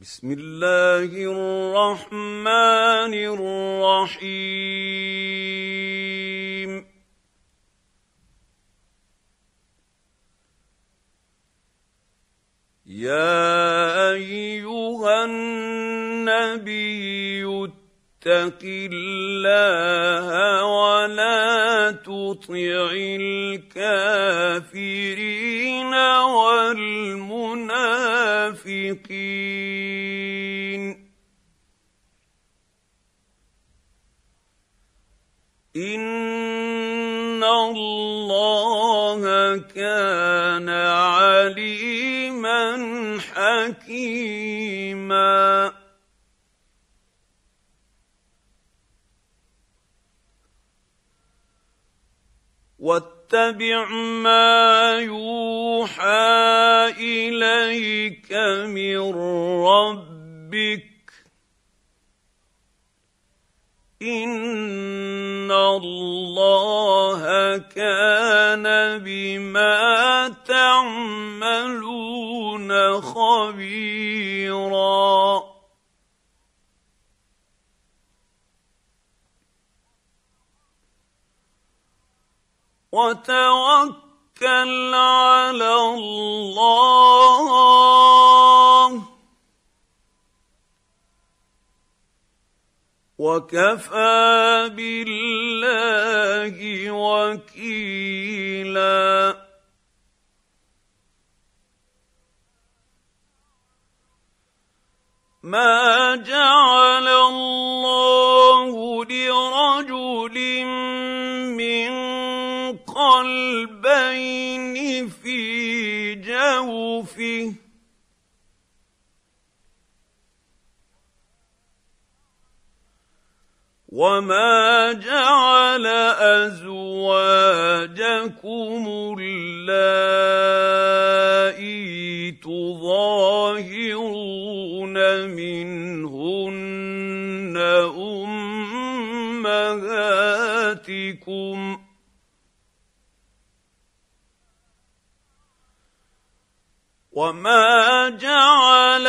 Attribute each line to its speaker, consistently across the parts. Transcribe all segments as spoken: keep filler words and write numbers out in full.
Speaker 1: بسم الله الرحمن الرحيم يا أيها النبي اتق الله ولا تطع الكافرين والمنافقين إن الله كان عليما حكيما واتبع ما يوحى إليك من ربك إن الله كان بما تعملون خبيرا وتوكل على الله وكفى بالله وكيلا ما جعل الله لرجل من قلبين في جوفه وما جعل أزواجكم اللائي تظاهرون منهن أمهاتكم وما جعل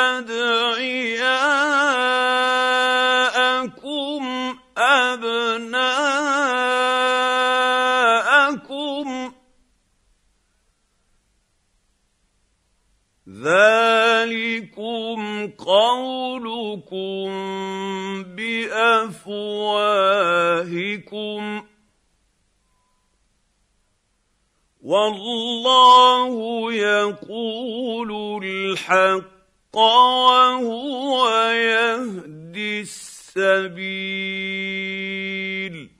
Speaker 1: أدعياءكم أبناءكم ذلكم قولكم بأفواهكم والله يقول الحق وهو يهدي السبيل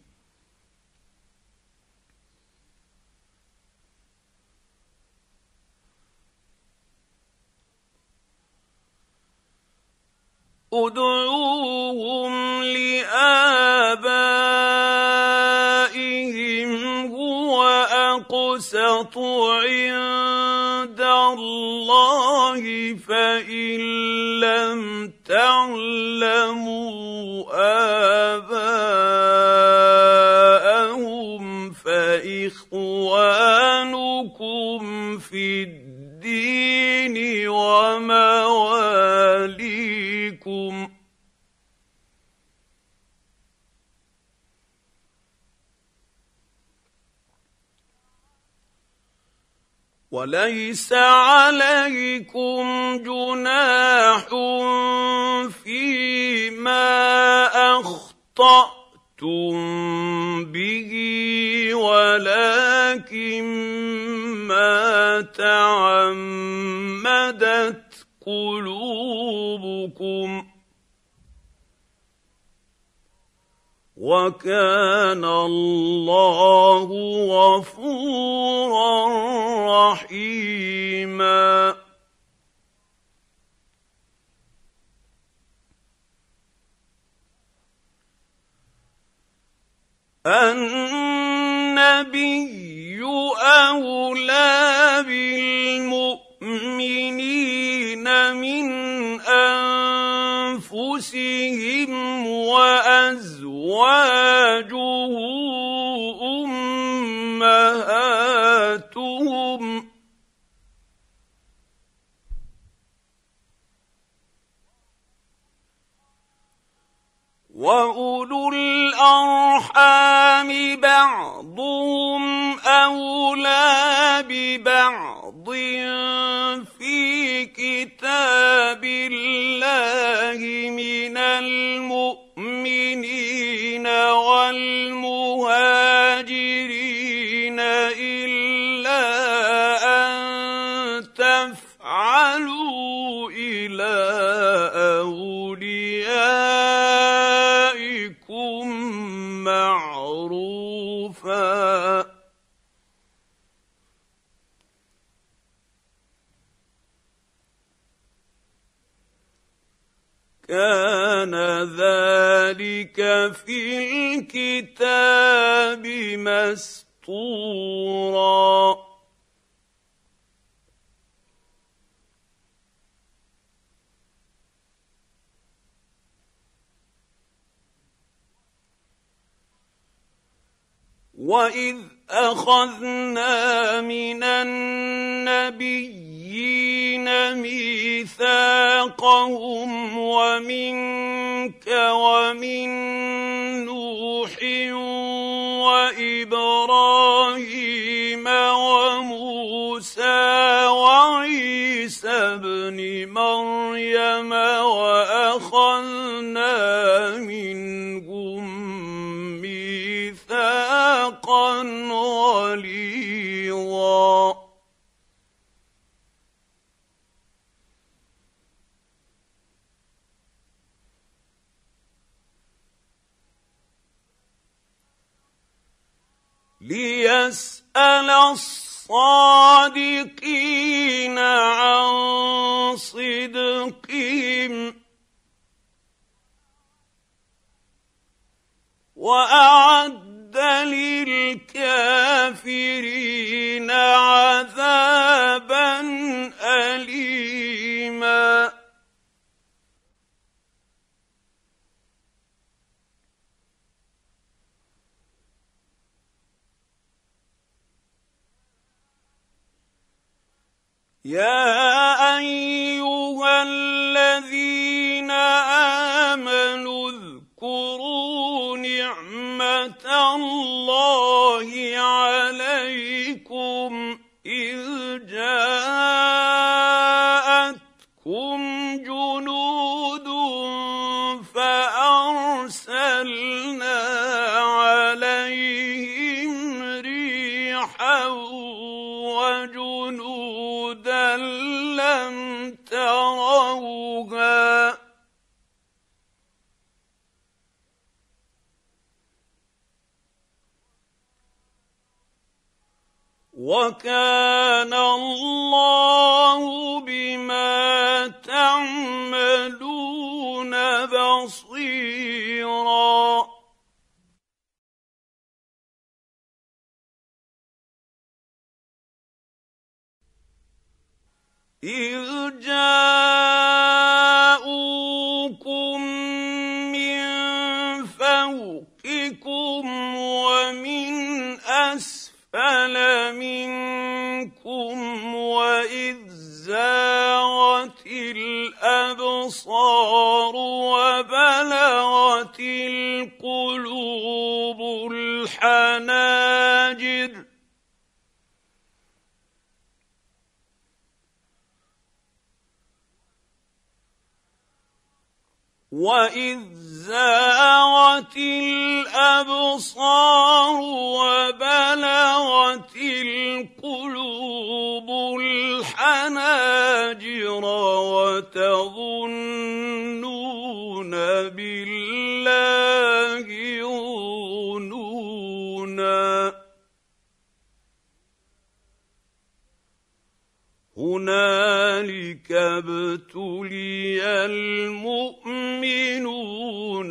Speaker 1: ادعوهم لآبائهم هو أقسط عند الله فإن لم تعلموا آباءهم فإخوانكم في الدين ومواليكم وليس عليكم جناح فيما أخطأتم به ولكن ما تعمدت قلوبكم وكان الله غفورا رحيما النبي أولى بالمؤمنين من أنفسهم وأزواجه أمهاتهم وأولو الأرحام بعضهم أولى ببعض في كتاب الله من المؤمنين والمهاجرين إلا أن تفعلوا إلى أوليائكم معروفا كان ذلك في الكتاب مسطورا وَإِذْ أَخَذْنَا مِنَ النَّبِيِّينَ مِيثَاقَهُمْ وَمِنكَ وَمِن نُّوحٍ وَإِبْرَاهِيمَ وَمُوسَىٰ وَعِيسَى ابْنِ مَرْيَمَ وَأَخَذْنَا مِنْهُم مِّيثَاقًا غَلِيظًا لِيَسْأَلَ الصَّادِقِينَ عَن صِدْقِهِمْ وَأَعَدَّ لِلْكَافِرِينَ عَذَابًا أَلِيمًا يَا أَيُّهَا الَّذِينَ آمَنُوا اذْكُرُوا نِعْمَةَ اللَّهِ عَلَيْكُمْ إِذْ جَاءَتْكُمْ جُنُودٌ فَأَرْسَلْنَا عَلَيْهِمْ رِيحًا وَجُنُودًا لَّمْ تَرَوْهَا وَكَانَ اللَّهُ بِمَا تَعْمَلُونَ بَصِيرًا إِذْ جَاءُوكُم مِّن فَوْقِكُمْ وَمِنْ أَسْفَلَ مِنكُمْ وَإِذْ زَاغَتِ الْأَبْصَارُ وَبَلَغَتِ الْقُلُوبُ الْحَنَاجِرَ وَإِذْ زَاغَتِ الْأَبْصَارُ وَبَلَغَتِ الْقُلُوبُ الْحَنَاجِرَ وَتَظُنُّونَ بِاللَّهِ الظُّنُونَا هُنَالِكَ ابْتُلِيَ الْمُؤْمِنُونَ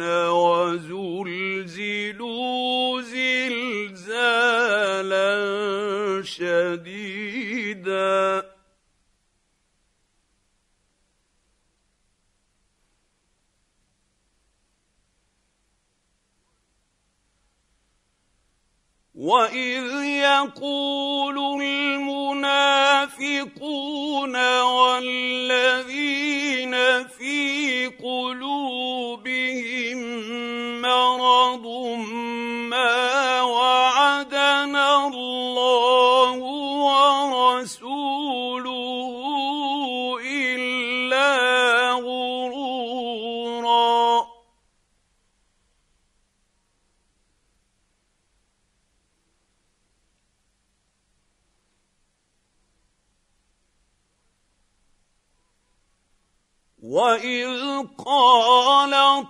Speaker 1: وَزُلْزِلُوا زِلْزَالًا شَدِيدًا وَإِذْ يَقُولُ الْمُنَافِقُونَ وَالَّذِينَ فِي قُلُوبِهِم رسوله إلا غرورا وإذ قالت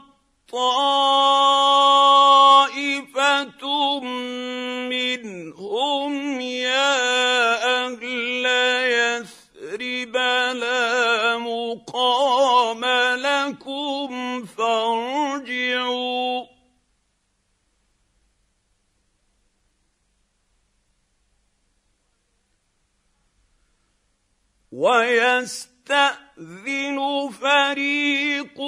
Speaker 1: طائفة منهم يا أهل يثرب لا مقام لكم فارجعوا ويستأذن فريق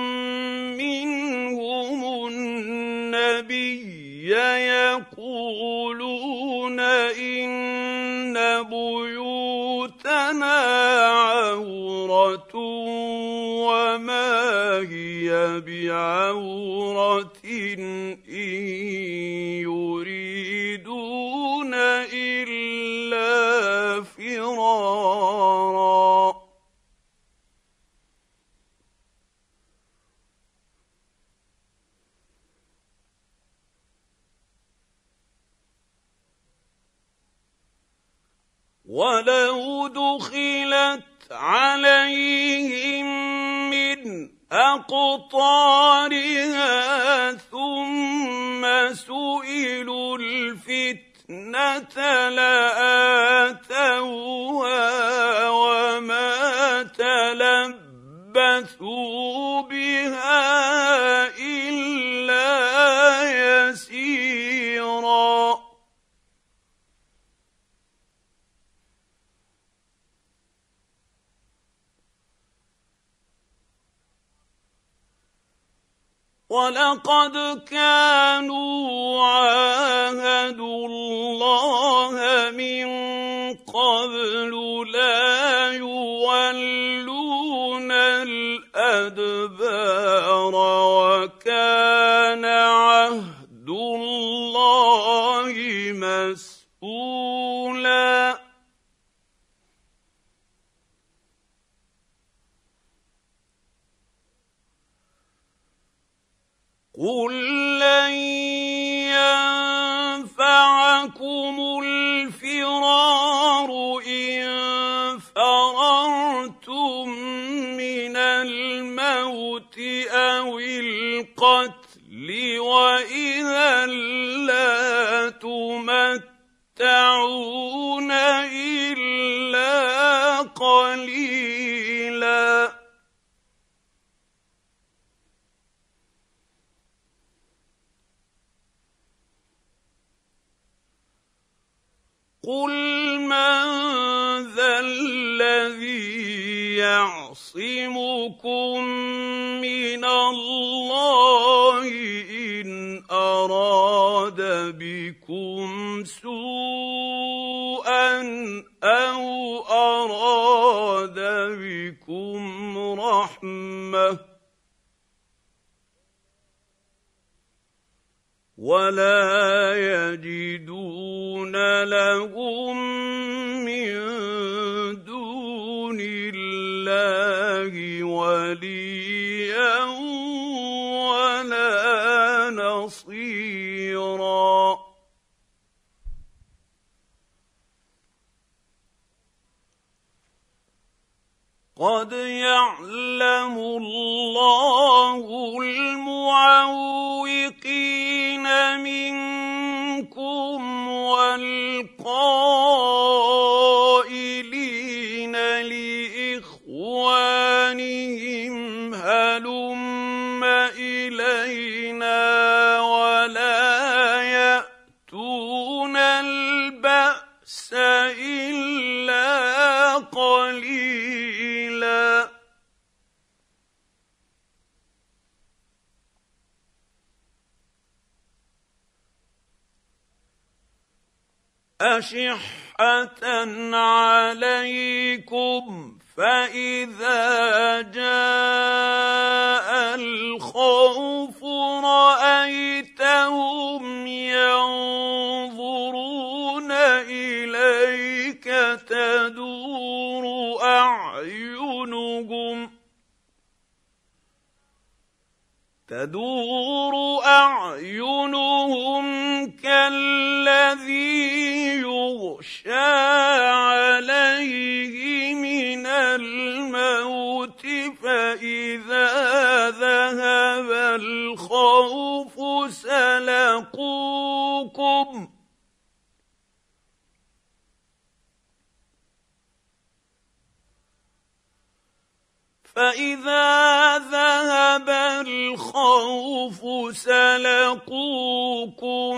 Speaker 1: منهم النبي يقولون إن بيوتنا عورة وما هي بعورة إن يريدون إلا فرارا ولو دخلت عليهم من أقطارها ثم سئلوا الفتنة لآتوها وما تلبثوا بها إلا يسيرا وَلَقَدْ كَانُوا عَاهَدُوا اللَّهَ مِن قَبْلُ لَا يُوَلُّونَ الْأَدْبَارَ وَكَانَ عَهْدُ اللَّهِ مَسْئُولًا قُل لَّن يَنفَعَكُمُ الْفِرَارُ إِن فَرَرْتُم مِّنَ الْمَوْتِ أَوِ الْقَتْلِ وَإِذًا لَّا تُمَتَّعُونَ إِلَّا قَلِيلًا قُلْ مَنْ ذَا الَّذِي يَعْصِمُكُم مِّنَ اللَّهِ إِنْ أَرَادَ بِكُمْ سُوءًا أَوْ أَرَادَ بِكُمْ رَحْمَةً وَلَا يَجِدُونَ لَهُم مِّن دُونِ اللَّهِ وَلِيًّا وَلَا نَصِيرًا قَدْ يَعْلَمُ اللَّهُ الْمُعَوِّقِينَ مِنكُمْ وَالْقَائِلِينَ لِإِخْوَانِهِمْ هَلُمَّ إِلَيْنَا وَلَا يَأْتُونَ الْبَأْسَ إِلَّا قَلِيلًا أَشِحَّةً عَلَيْكُمْ فَإِذَا جَاءَ الْخَوْفُ رَأَيْتَهُمْ يَنظُرُونَ إِلَيْكَ تدور أعينهم تدور أعينهم كالذي يغشى عليه من الموت فإذا ذهب الخوف سلقوكم فإذا ذهب الخوف سلقوكم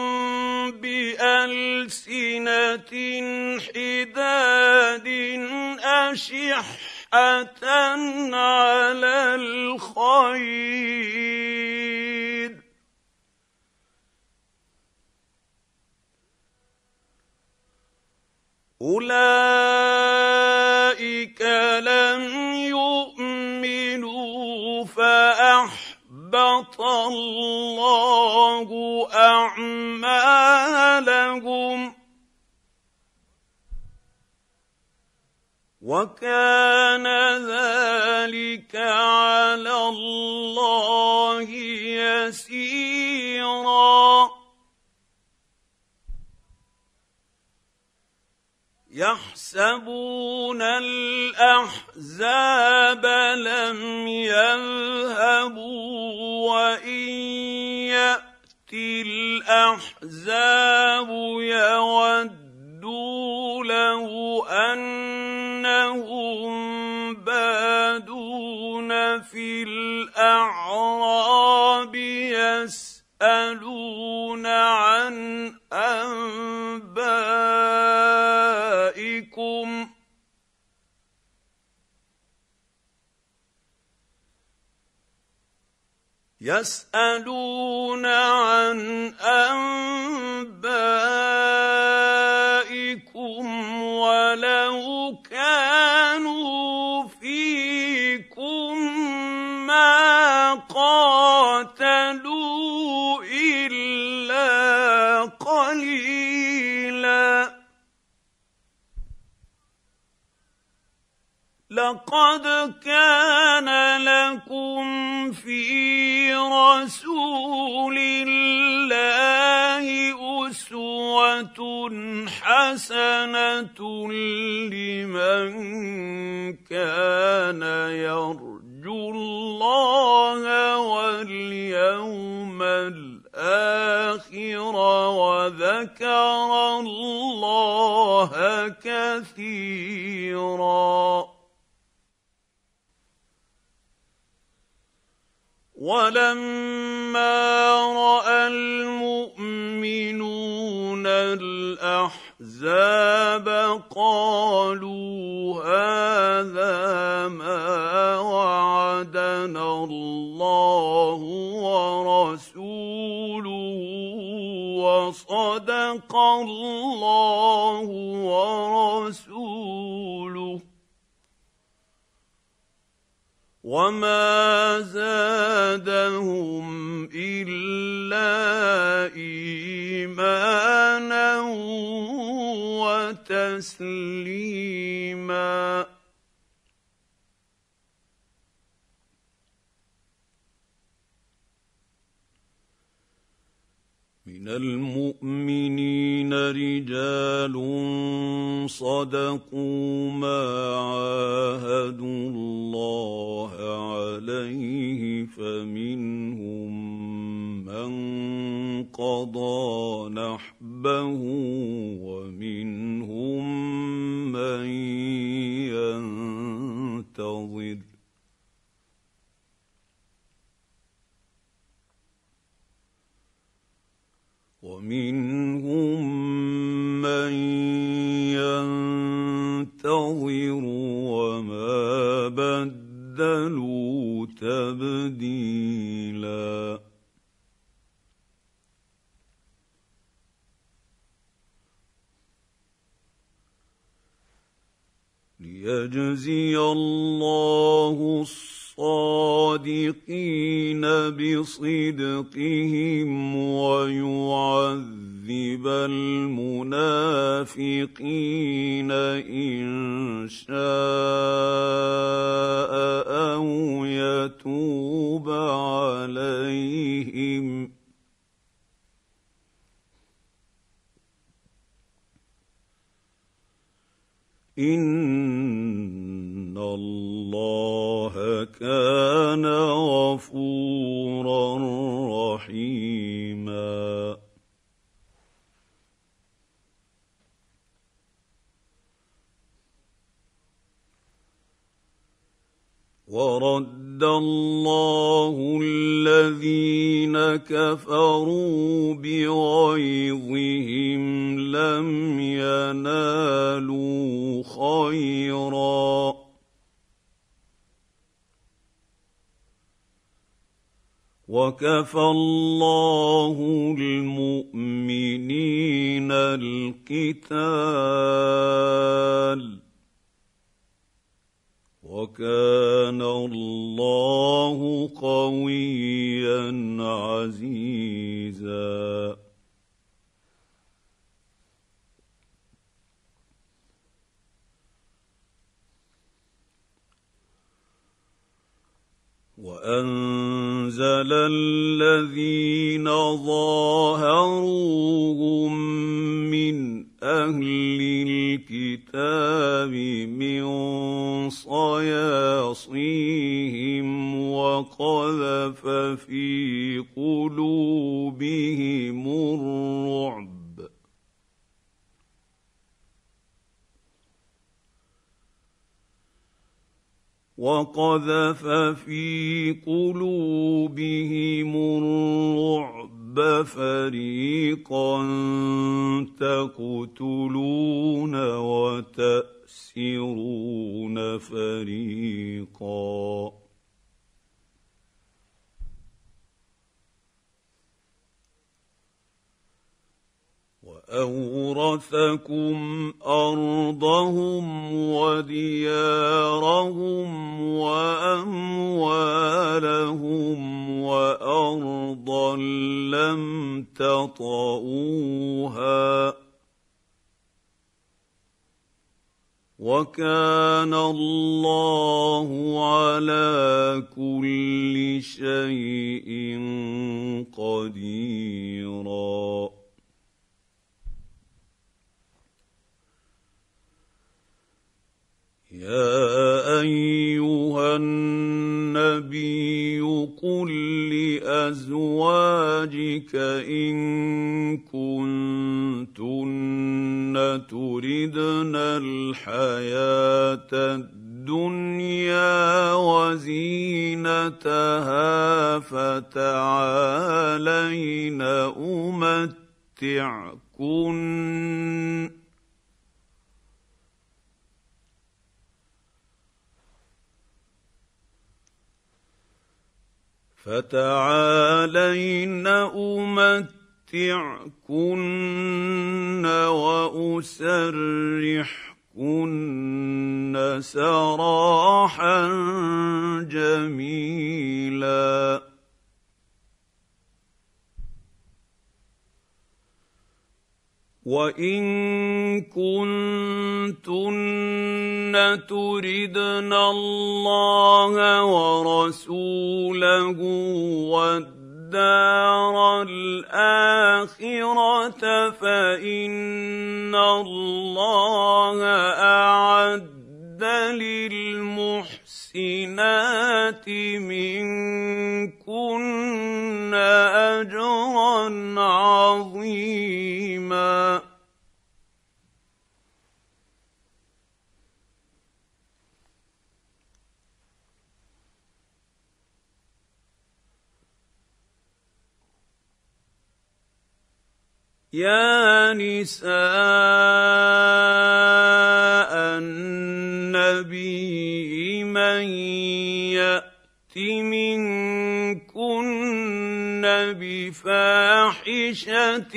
Speaker 1: بألسنة حداد أشحة على الخير أولئك لم يؤمنوا فأحبط الله أعمالهم وكان ذلك على الله يسيرا يحسبون الأحزاب لم يذهبوا وإن يأتي الأحزاب يودوا لو أنهم بادون في الأعراب يسألون عن أنبائكم يسألون عن أنبائكم ولو كانوا فيكم ما قاتلوا إلا قليلا لقد كان لكم في رسول الله أسوة حسنة لمن كان يرجو الله واليوم الآخر وذكر الله كثيرا ولما رأى المؤمنون الأحزاب قالوا هذا ما وعدنا الله ورسوله وصدق الله ورسوله وما زادهم إلا إيمانا وتسليما من المؤمنين رجال صدقوا ما عاهدوا الله عليه فمنهم من قضى نحبه ومنهم من ينتظر ومنهم من ينتظر وما بدلوا تبديلا ليجزي الله الصادقين بصدقهم ويعذب المنافقين إن شاء أو يتوب عليهم إن الله كان غفورا رحيما. ورد الله الذين كفروا بغيظهم لم ينالوا خيرا وكفى الله المؤمنين القتال وكان الله قويا عزيزا. وأنزل الذين ظاهروهم من أهل الكتاب من صياصيهم وقذف في قلوبهم الرعب وقذف في قلوبهم الرعب فريقا تقتلون وتأسرون فريقا وأورثكم أرضهم وديارهم وأموالهم وأرضا لم تطئوها وكان الله على كل شيء قديرا. يا أيها النبي قل لأزواجك إن كنتن تردن الحياة الدنيا وزينتها فتعالين أمتعكن فتعالين أمتعكن وأسرحكن سراحا جميلا. وإن كنتن تردن الله ورسوله والدار الآخرة فإن الله أعد للمحسنات منكن أجرا عظيما. يا نساء النبي من يأت منكن بفاحشة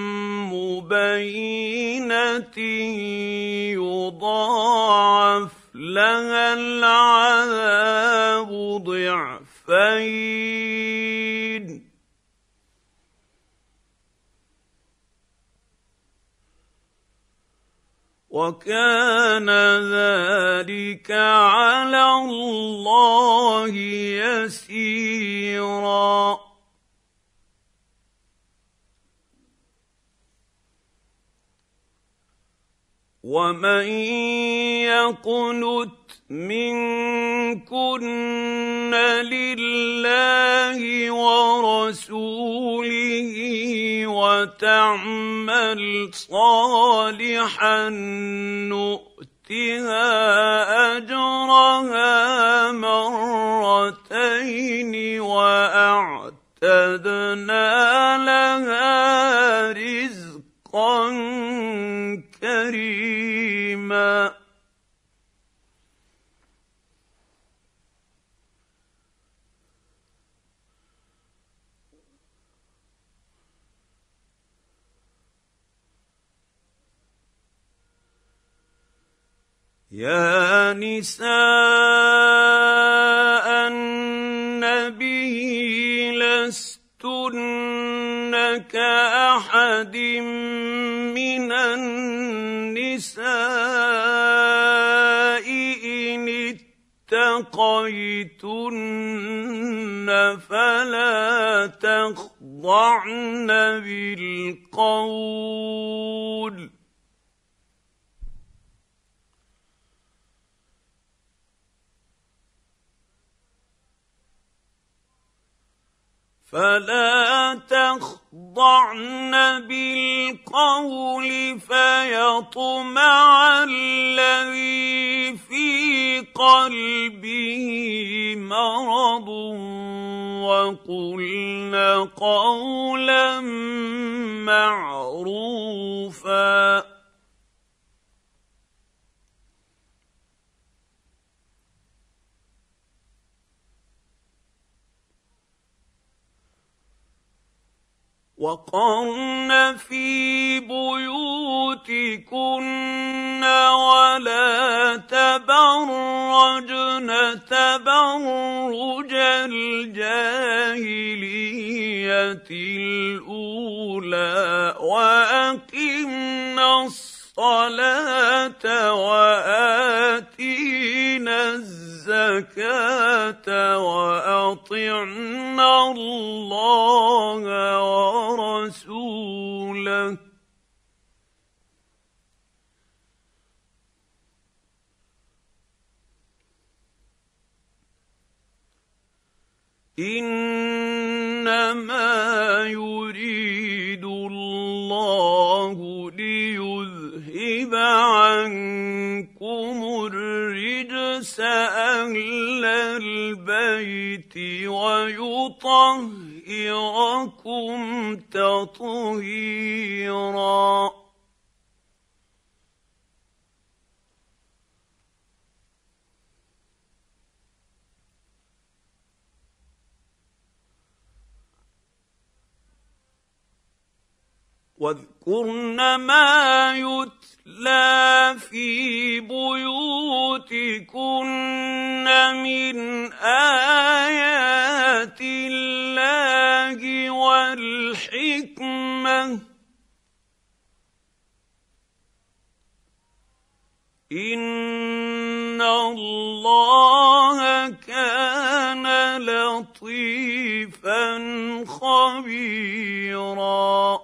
Speaker 1: مبينة يضاعف لها العذاب ضعفين وكان ذلك على الله يسيرا ومن يقنت منكن لله ورسوله وتعمل صالحا نؤتها أجرها مرتين وأعتدنا لها رزقا كريما يا نساء النبي لستن كأحد من النساء إن اتقيتن فلا تخضعن بالقول فلا تخضعن بالقول فيطمع الذي في قلبه مرض وقلن قولا معروفا وقرن في بيوتكن ولا تبرجن تبرج الجاهلية الأولى وأقمنا الصلاة وآتينا الزكاة وأطعنا الله ورسوله إنما يريد الله ليذهب عنكم الرجس أهل البيت ويطهركم تطهيرا واذكرن ما يتلى في بيوتكن من آيات الله والحكمة إن الله كان لطيفا خبيرا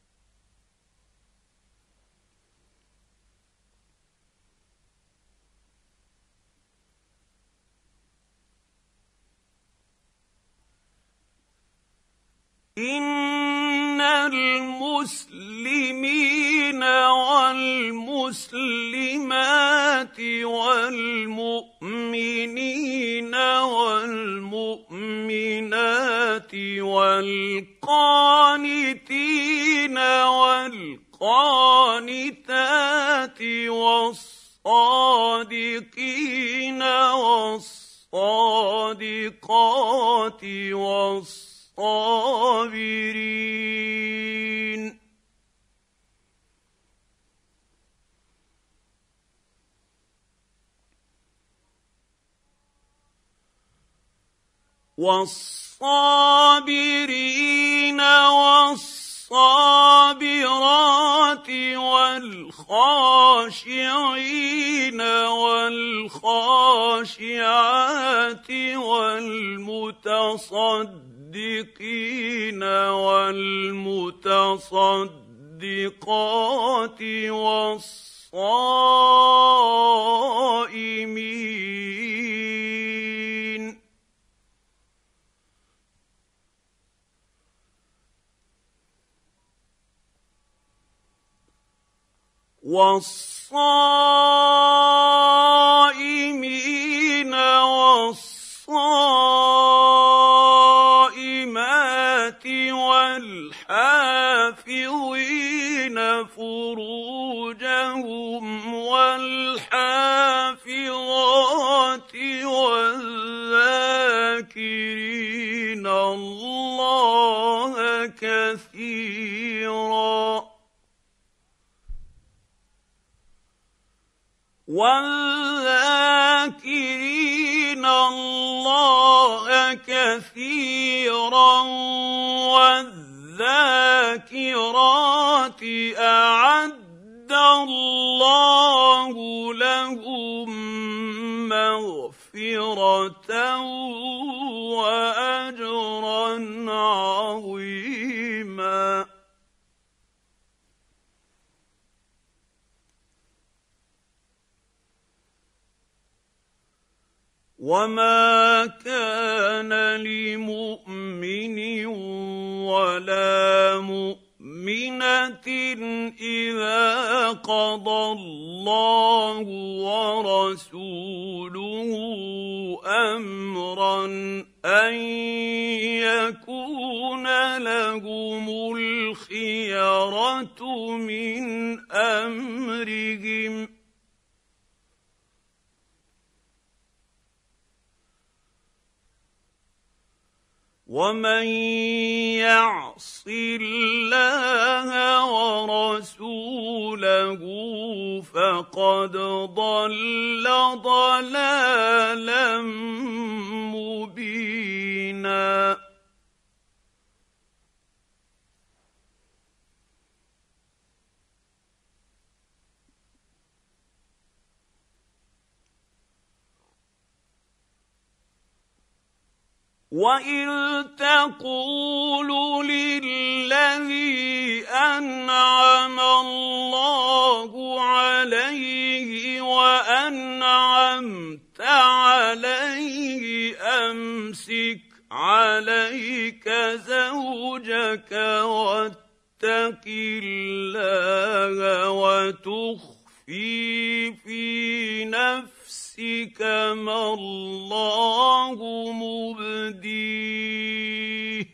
Speaker 1: إن المسلمين والمسلمات والمؤمنين والمؤمنات والقانتين والقانتات والصادقين والصادقات والصادقين الصابرين والصابرين والصابرات والخاشعين والخاشعات والمتصدقين والمتصدقات والصائمين والصائمين والصائمات والحافظين فروجهم والحافظات والذاكرين الله كثيرا والذاكرين الله كثيرا والذاكرات أعد الله لهم مغفرة وأجرا عظيما. وما كان لمؤمن ولا مؤمنة إذا قضى الله ورسوله أمرا أن يكون لهم الخيرة من أمرهم ومن يعص الله ورسوله فقد ضل ضلالا مبينا. وَإِذْ تَقُولُ لِلَّذِي أَنْعَمَ اللَّهُ عَلَيْهِ وَأَنْعَمْتَ عَلَيْهِ أَمْسِكْ عَلَيْكَ زَوْجَكَ وَاتَّقِ اللَّهَ وَتُخْفِي فِي نَفْسِكَ ما الله مبديه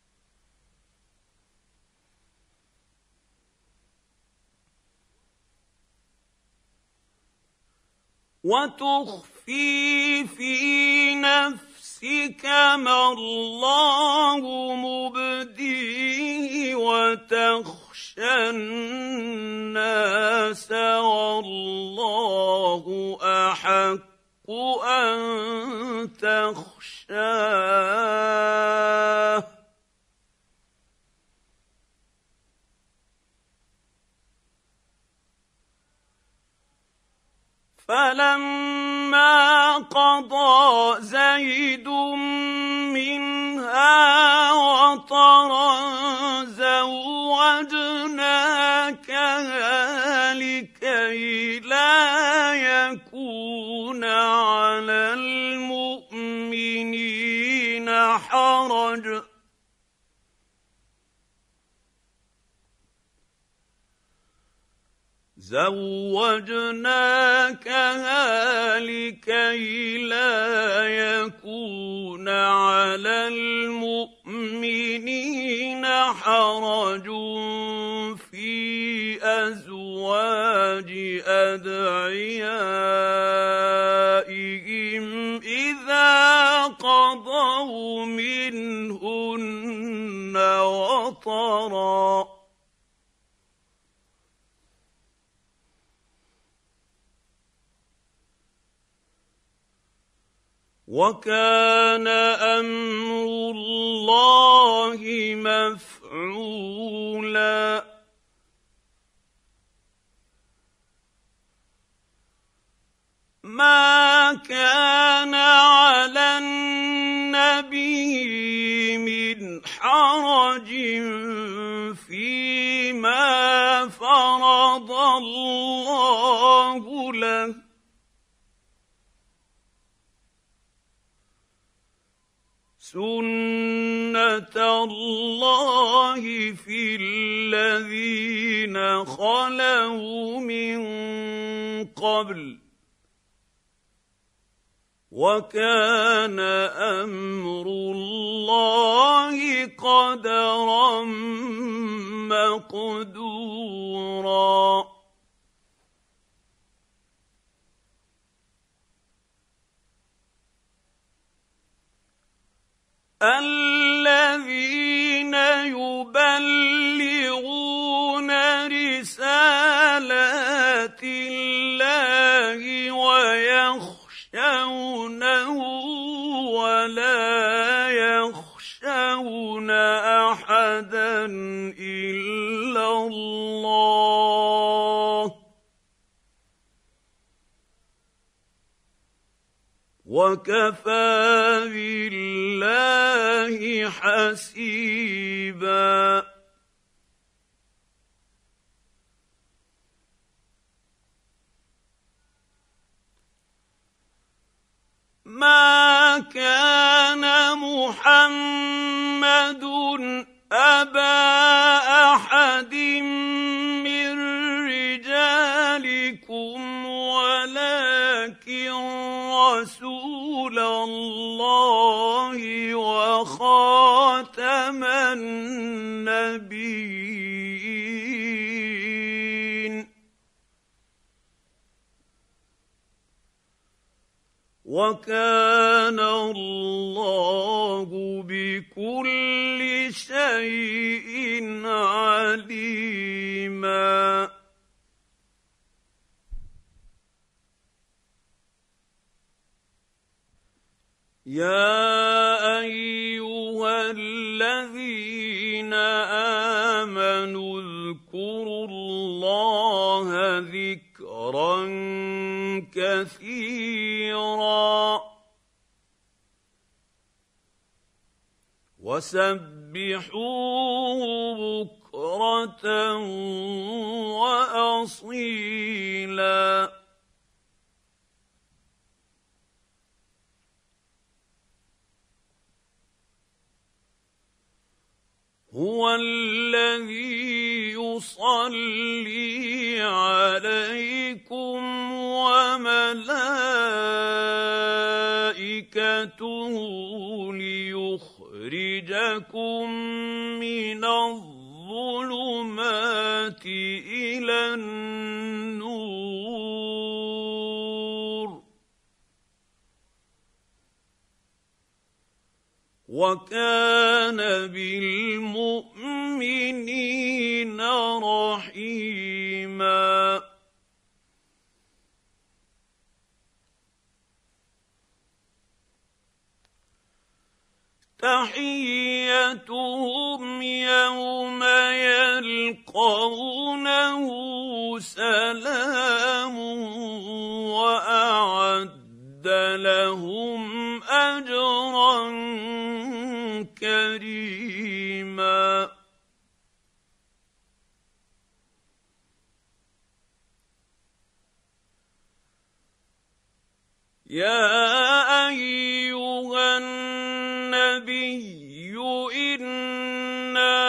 Speaker 1: وتخفي في نفسك ما الله مبديه وتخشى الناس والله أحق أن تخشاه فلما قضى زيد منها وطرا زوجناكها لكي لا يكون على المؤمنين حرج زوجناكها لكي لا يكون على المؤمنين حرج في أزواج أدعيائهم إذا قضوا منهن وطرا وكان امر الله مفعولا. ما كان على النبي من حرج فيما فرض الله له، سنة الله في الذين خلوا من قبل، وكان أمر الله قدرا مقدورا. الذين يبلغون رسالات الله ويخشونه ولا يخشون أحدا إلا الله، وكفى بالله حسيبا. ما كان محمد أبا أحد من رجالكم ولكن رسول الله وخاتم النبيين، وكان الله بكل شيء عليما. يا أيها الذين آمنوا اذكروا الله ذكرا كثيرا وسبحوه بكرة وأصيلا. هو الذي يصلي عليكم وملائكته ليخرجكم من الظلمات إلى النور، وكان بالمؤمنين رحيما. تحيتهم يوم يلقونه سلام وأعد لهم أجرا كريما. يا أيها النبي إنا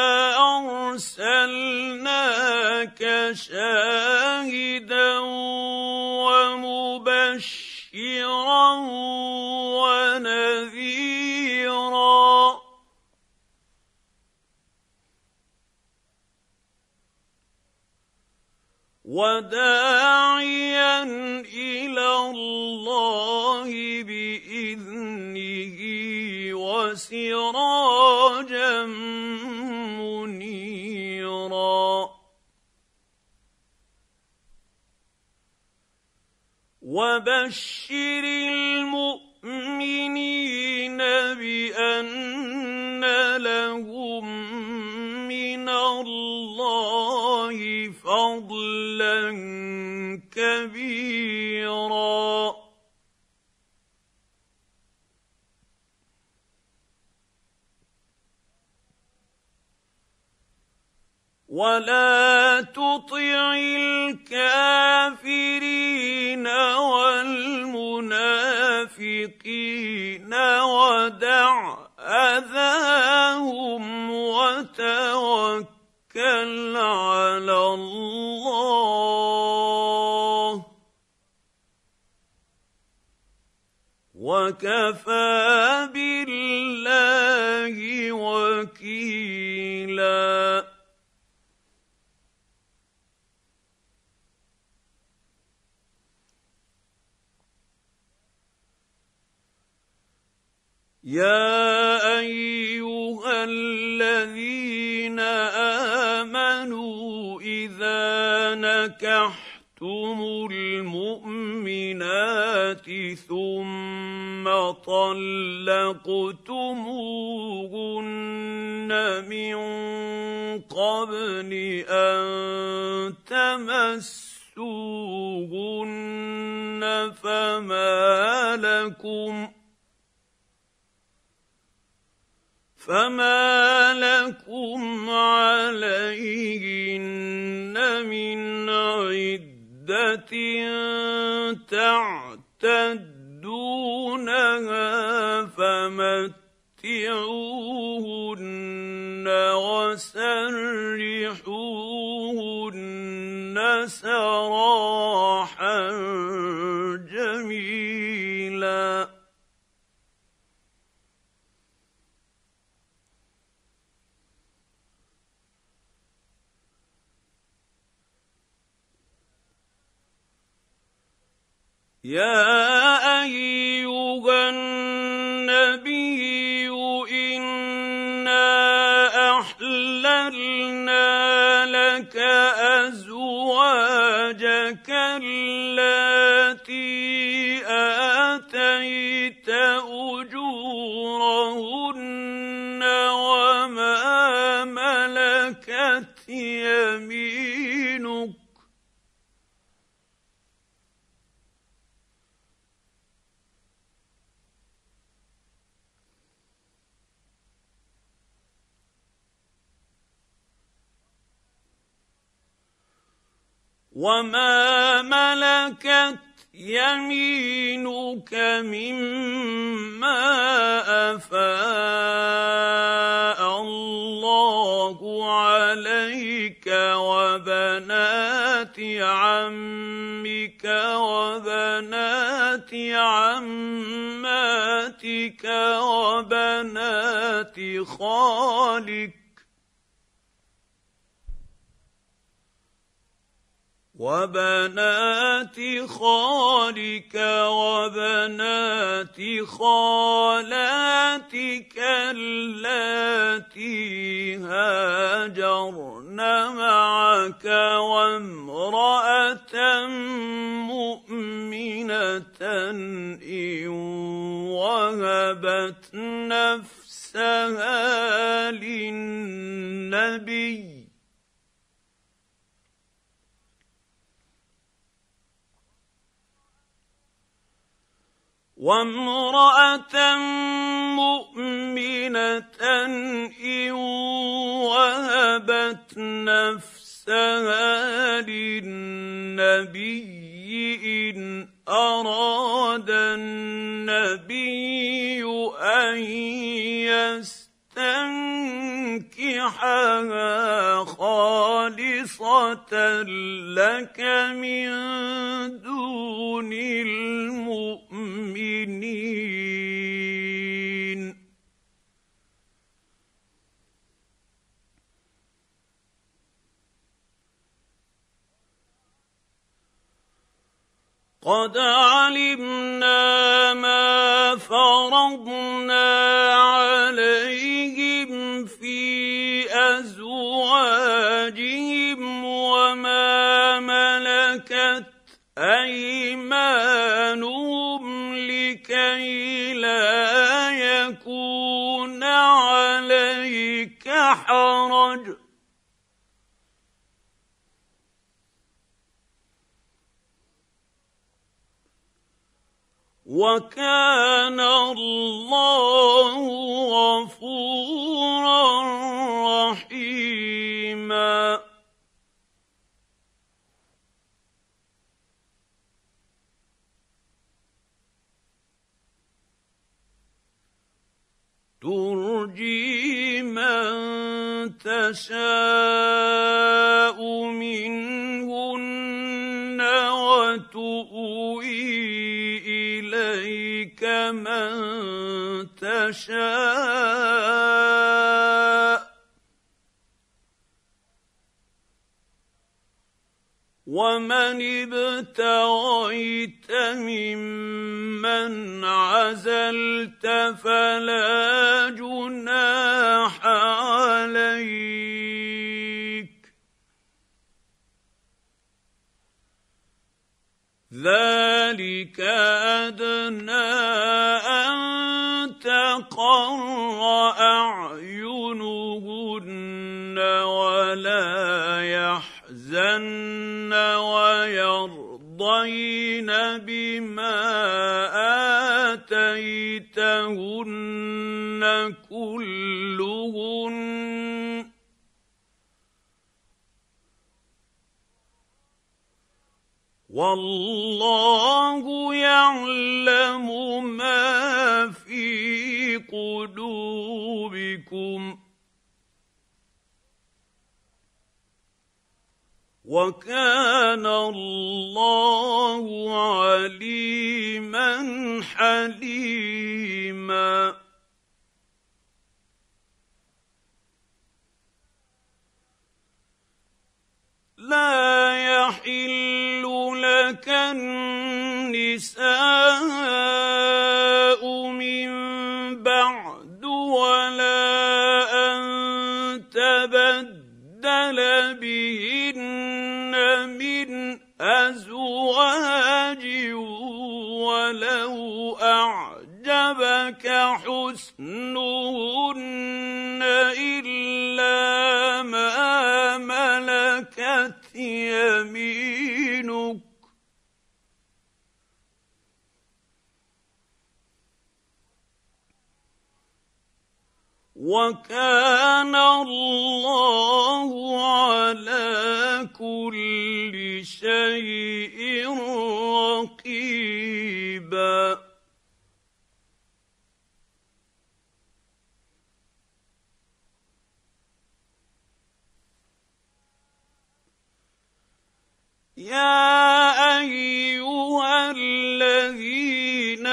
Speaker 1: أرسلناك شاهدا ومبشرا ونذيرا وداعيا إلى الله بإذنه وسراجا منيرا. وبشر المؤمنين ولا تطع الكافرين والمنافقين ودع أذاهم وتوكل على الله وكفى بالله وكيلا. يا أيها الذين آمنوا إذا نكحتم المؤمنات ثم طلقتموهن من قبل أن تمسوهن فما لكم فما لكم عليهن من عدة تعتدونها فمتعوهن وسرحوهن سراحا جميلا. يا أيها النبي إنا أحللنا لك أزواجك اللاتي آتيت أجورهن وما ملكت يمينك وما ملكت يمينك مما أفاء الله عليك وبنات عمك وبنات عماتك وبنات خالك وبنات خالك وبنات خالاتك اللاتي هاجرن معك وامرأة مؤمنة إن وهبت نفسها للنبي وامرأة مؤمنة إن وهبت نفسها للنبي إن أراد النبي أن يستنكحها خالصة لك من دون المؤمنين. قد علمنا ما فرضنا عليهم في أزواجهم وما ملكت أيمانهم لكي لا يكون عليك حرج وكان الله غفورا رحيما. ترجي من تشاء منهن وتؤوي إليك من تشاء ومن ابتغيت ممن عزلت فلا جناح عليك ذلك أدنى أن تقر أعينهن ولا يحزن ويرضين بما آتيتهن كلهن والله يعلم ما في قلوبكم وكان الله عليما حليما لا يحل لك النساء من بعد ولا أن تبدل بهن من أزواج ولو أعجبك حسنهن إلا ما ملكت يمينك وكان الله على كل شيء رقيبا يا أيها الذين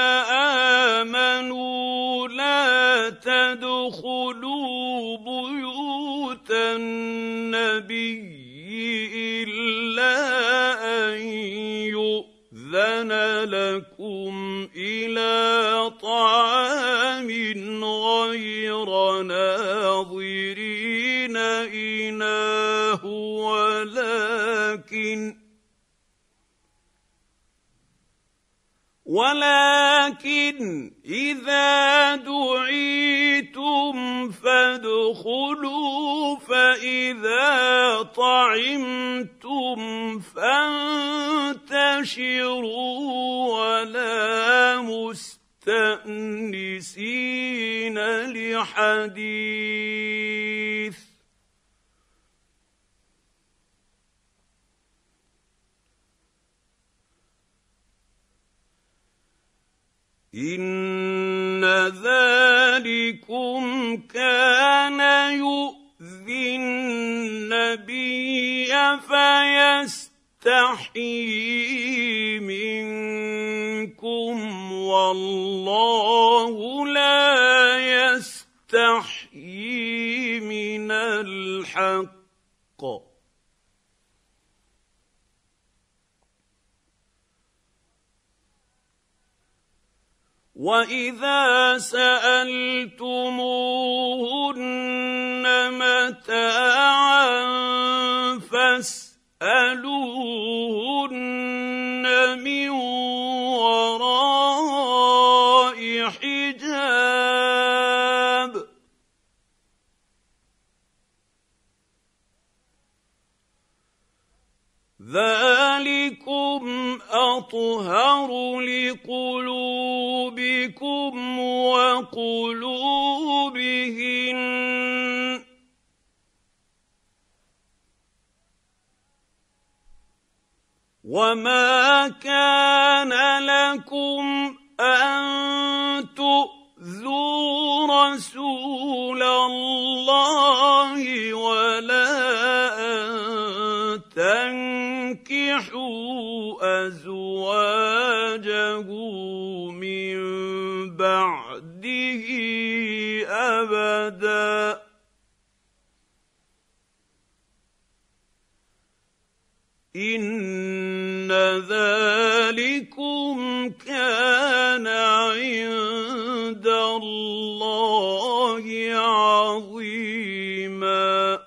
Speaker 1: آمنوا لا تدخلوا بيوت النبي إلا أن يؤذن لكم إلى طعام غير ناظرين إناه ولكن ولكن إذا دعيتم فادخلوا فإذا طعمتم فانتشروا ولا مستأنسين لحديث إن ذلكم كان يؤذي النبي فيستحيي منكم والله لا يستحيي من الحق وإذا سألتموهن متاعا فاسألوهن من وراء حجاب ذلكم أطهر لقلوبكم وقلوبهن وما كان لكم أن تؤذوا رسول بعده أبدا إن ذلكم كان عند الله عظيما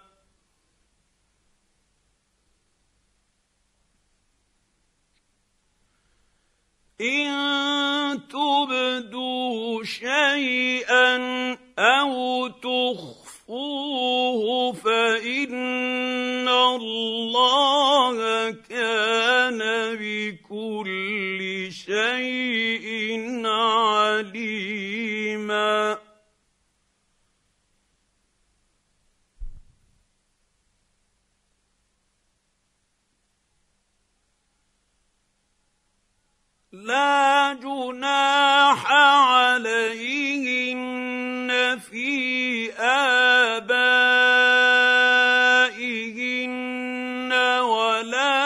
Speaker 1: إن تبدوا شيئا أو تخفوه فإن الله كان بكل شيء عليما لا جناح عليهن في آبائهن ولا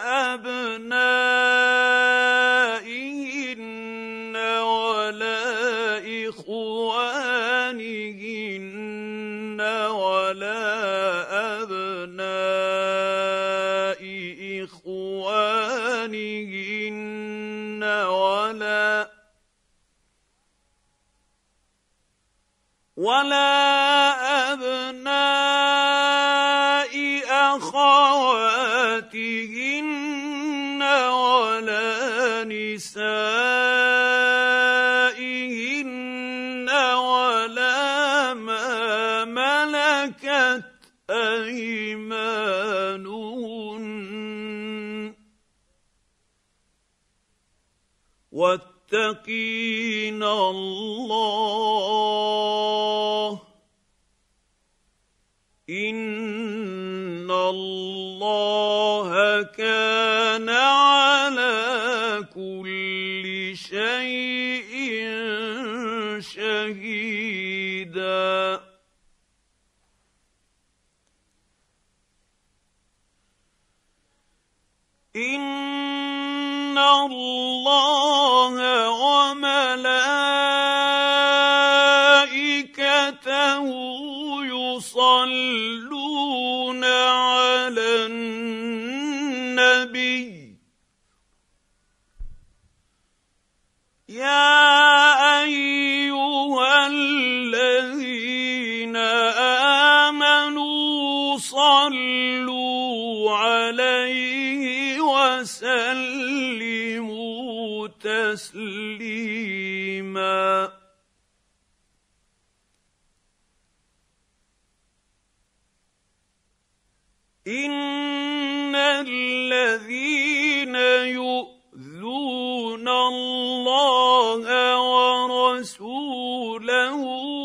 Speaker 1: أبنائهن ولا إخوانهن ولا أبناء إخوانهن ولا ولا أبناء أخواتهن ولا نسائهن ولا ما ملكت أيمانهن واتقين الله إن الله كان على كل شيء شهيدا إن الله وملائكته يصلون على النبي يا أيها الذين آمنوا صلوا عليه وسلموا تسليما إن الذين يؤذون الله ورسوله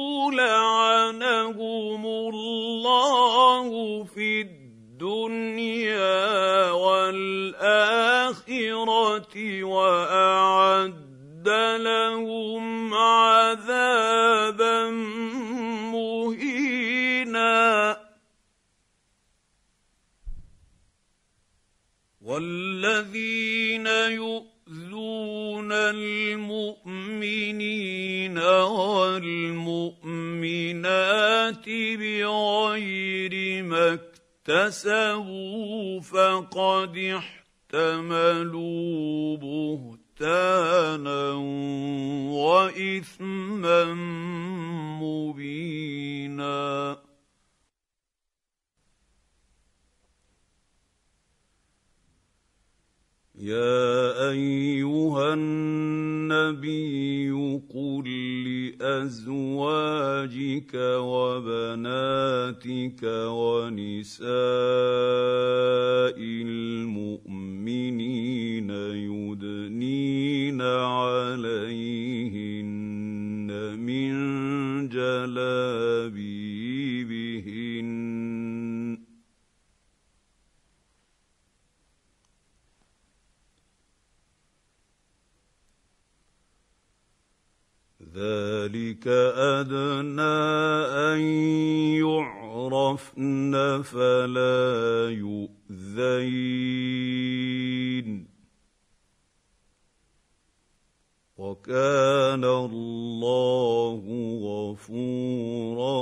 Speaker 1: لعنهم الله في الدنيا والآخرة وأعد لهم عذابا مهينا والذين يؤذون المؤمنين والمؤمنات بغير ما اكتسبوا فقد احتملوا بهتانا وإثما مبينا يا أيها النبي قل لأزواجك وبناتك ونساء المؤمنين يدنين عليهن من جلابيبهن ذلك أدنى أن يعرفن فلا يؤذين وكان الله غفورا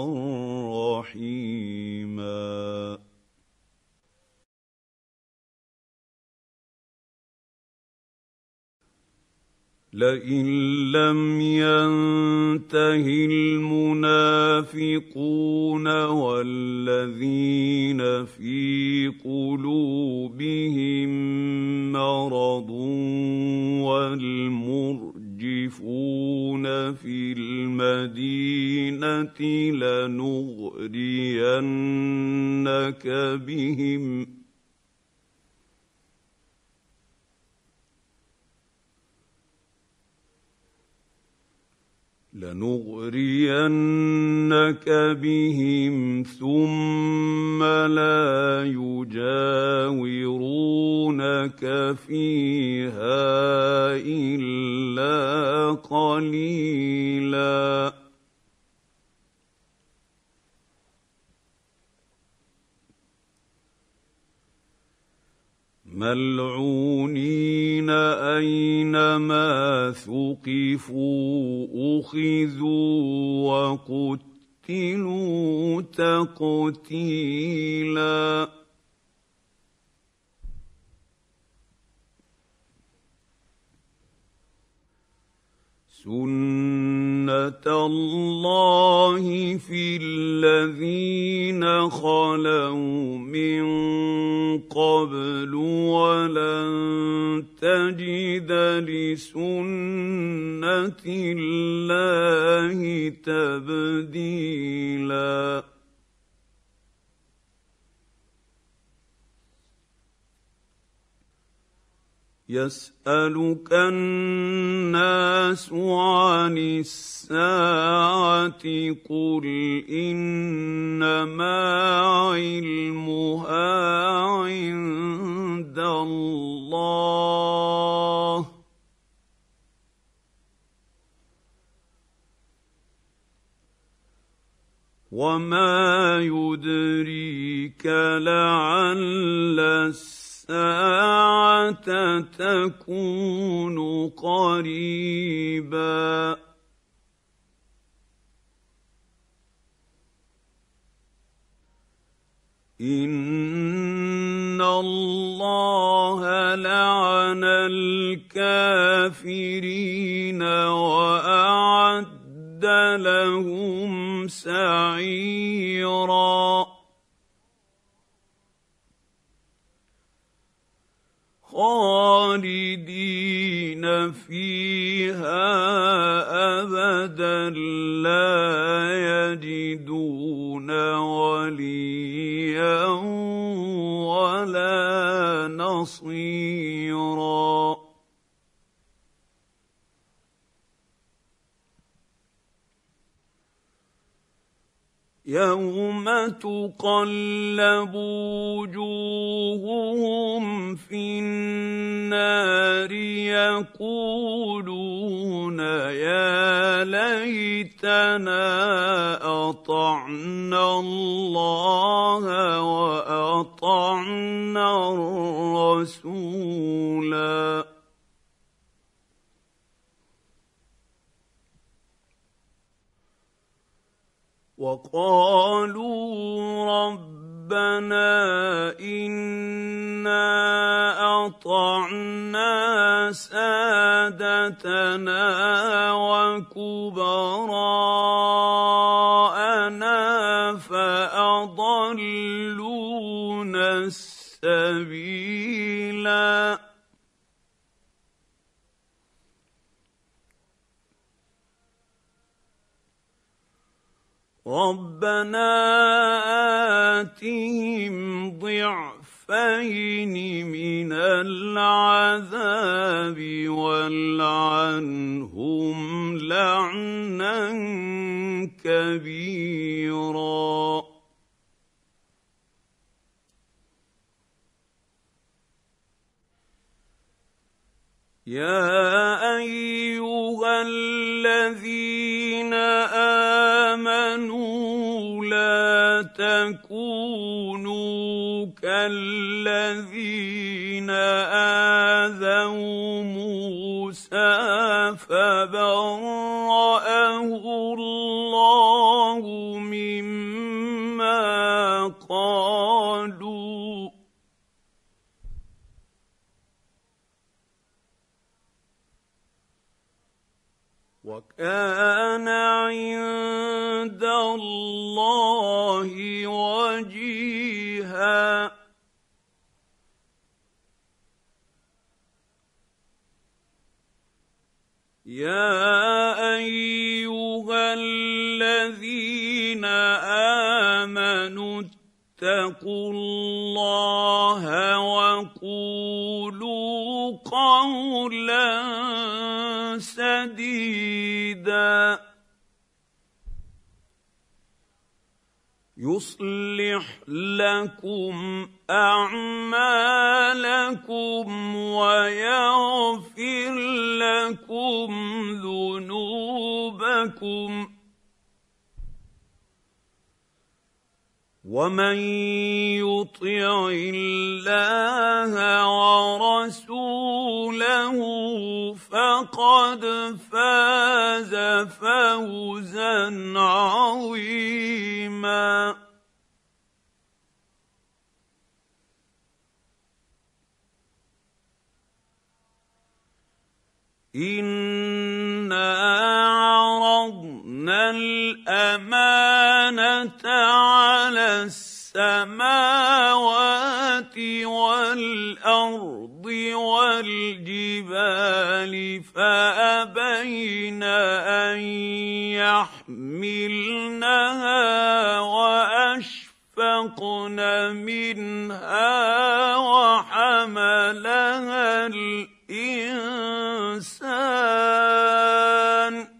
Speaker 1: رحيما. لئن لم ينته المنافقون والذين في قلوبهم مرض والمرجفون في المدينة لنغرينك بهم لنغرينك بهم ثم لا يجاورونك فيها إلا قليلا. ملعونين أينما ثقفوا أخذوا وقتلوا تقتيلا. سنة الله في الذين خلوا من قبل ولن تجد لسنة الله تبديلا. يسألك الناس عن الساعة قل إنما علمها عند الله وما يدريك لعل الساعة تكون قريبا. إن الله لعن الكافرين وأعد لهم سعيرا. خالدين فيها أبدا لا يجدون وليا ولا نصيرا. يوم تقلب وجوههم في النار يقولون يا ليتنا أطعنا الله وأطعنا الرسولا. وقالوا ربنا إنا أطعنا سادتنا وكبراءنا فأضلونا السبيلا. ربنا آتهم ضعفين من العذاب والعنهم لعنا كبيرا. يا أيها الذين آمنوا لا تكونوا كالذين آذوا موسى برأه الله مما قالوا وكان عند الله وجيها. يا أيها الذين آمنوا اتقوا الله وقولوا قولا سديدا يصلح لكم أعمالكم ويغفر لكم ذنوبكم ومن يطع الله ورسوله فقد فاز فوزا عظيما. إنا عرضنا الأمانة على السماوات والأرض والجبال فأبين أن يحملنها وأشفقن منها وحملها الإنسان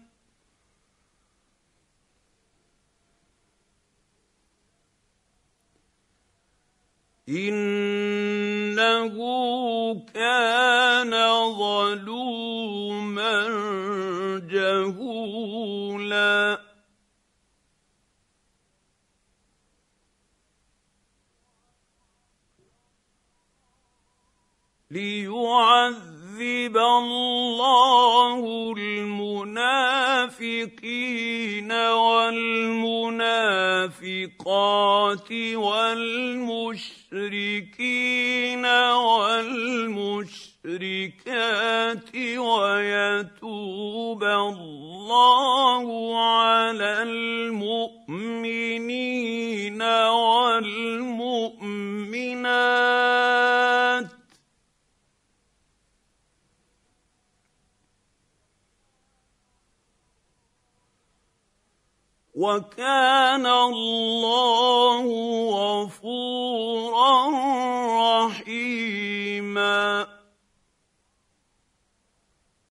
Speaker 1: إنه كان ظلوما جهولا. ليعذب الله المنافقين والمنافقات والمشركين والمشركات ويتوب الله على المؤمنين والمؤمنات وكان الله غفورا رحيما.